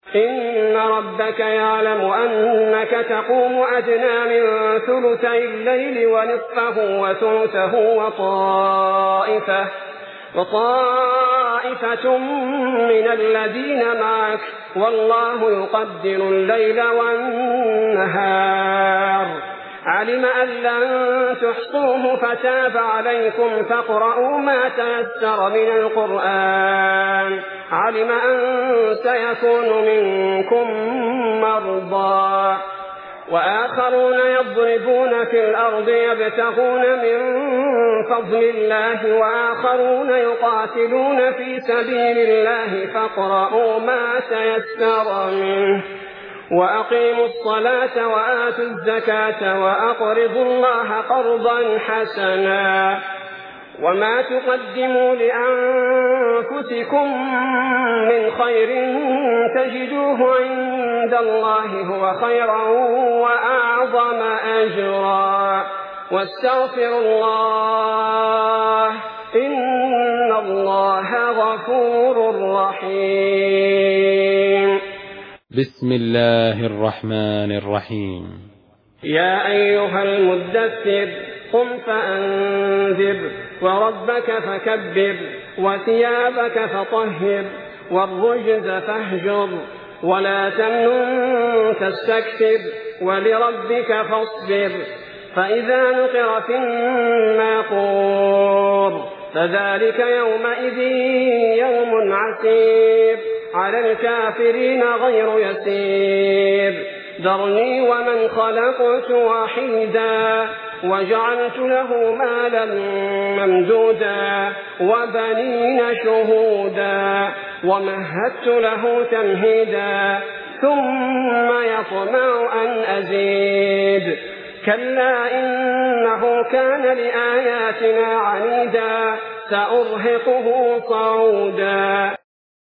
إن ربك يعلم أنك تقوم أدنى من ثلثي الليل ونصفه وثلثه وطائفة من الذين معك والله يقدر الليل والنهار. علم أن لن تحصوه فتاب عليكم فاقرؤوا ما تيسر من القرآن. علم أن سيكون منكم مرضى وآخرون يضربون في الأرض يبتغون من فضل الله وآخرون يقاتلون في سبيل الله فاقرؤوا ما تيسر منه وأقيموا الصلاة وآتوا الزكاة وأقرضوا الله قرضا حسنا وما تقدموا لأنفسكم من خير تجدوه عند الله هو خيرا وأعظم أجرا واستغفروا الله إن الله غفور رحيم. بسم الله الرحمن الرحيم. يا أيها المدثر قم فأنذر وربك فكبر وثيابك فطهر والرجز فاهجر ولا تمنن تستكثر ولربك فاصبر. فإذا نقر في الناقور فذلك يومئذ يوم عسير على الكافرين غير يسير. ذرني ومن خلقت وحيدا وجعلت له مالا ممدودا وبنين شهودا ومهدت له تمهيدا ثم يطمع أن أزيد كلا إنه كان لآياتنا عنيدا سأرهقه صعودا.